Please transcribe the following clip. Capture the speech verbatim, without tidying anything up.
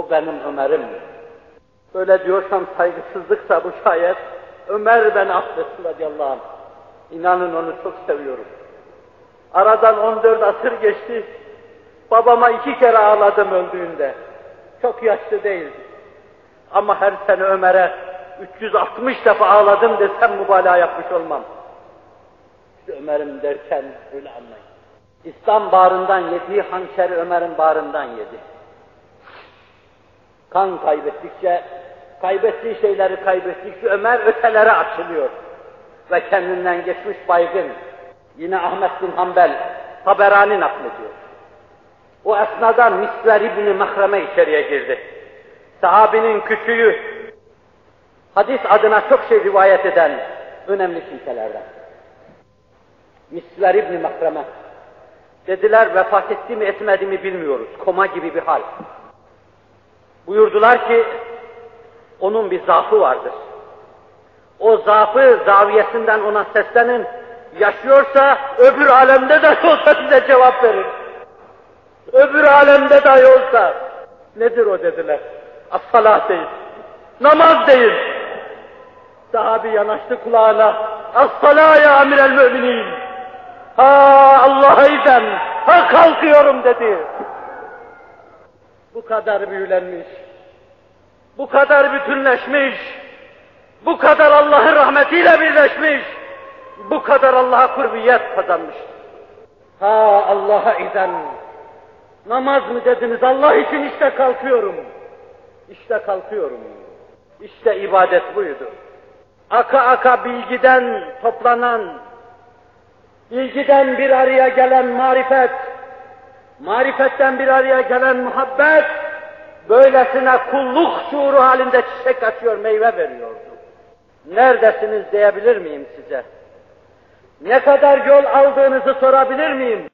o benim Ömer'im. Böyle diyorsam saygısızlıksa bu şayet, Ömer beni affetsin radıyallahu anh. İnanın onu çok seviyorum. Aradan on dört asır geçti, babama iki kere ağladım öldüğünde. Çok yaşlı değildi. Ama her sene Ömer'e üç yüz altmış defa ağladım desem mübalağa yapmış olmam. İşte Ömer'im derken öyle anlayın. İslam bağrından yediği hançeri Ömer'in bağrından yedi. Kan kaybettikçe, kaybettiği şeyleri kaybettikçe Ömer ötelere açılıyor. Ve kendinden geçmiş baygın. Yine Ahmet bin Hanbel, Taberani naklediyor. O esnada Misver İbni Mahreme içeriye girdi. Sahabinin küçüğü, hadis adına çok şey rivayet eden önemli kimselerden. Misver İbni Mahreme. Dediler vefat etti mi etmedi mi bilmiyoruz. Koma gibi bir hal. Buyurdular ki onun bir zaafı vardır. O zaafı zaviyesinden ona seslenin. Yaşıyorsa öbür alemde dahi olsa size cevap verir. Öbür alemde dahi olsa. Nedir o dediler. As-salah deyin. Namaz deyin. Sahabi yanaştı kulağına. As-salah ya amirel müminin. Ha Allah'a idem. Ha kalkıyorum dedi. Bu kadar büyülenmiş. Bu kadar bütünleşmiş. Bu kadar Allah'ın rahmetiyle birleşmiş. Bu kadar Allah'a kurbiyet kazanmış. Ha Allah'a idem. Namaz mı dediniz? Allah için işte kalkıyorum. İşte kalkıyorum. İşte ibadet buydu. Aka aka bilgiden toplanan, bilgiden bir araya gelen marifet, marifetten bir araya gelen muhabbet, böylesine kulluk şuuru halinde çiçek açıyor, meyve veriyordu. Neredesiniz diyebilir miyim size? Ne kadar yol aldığınızı sorabilir miyim?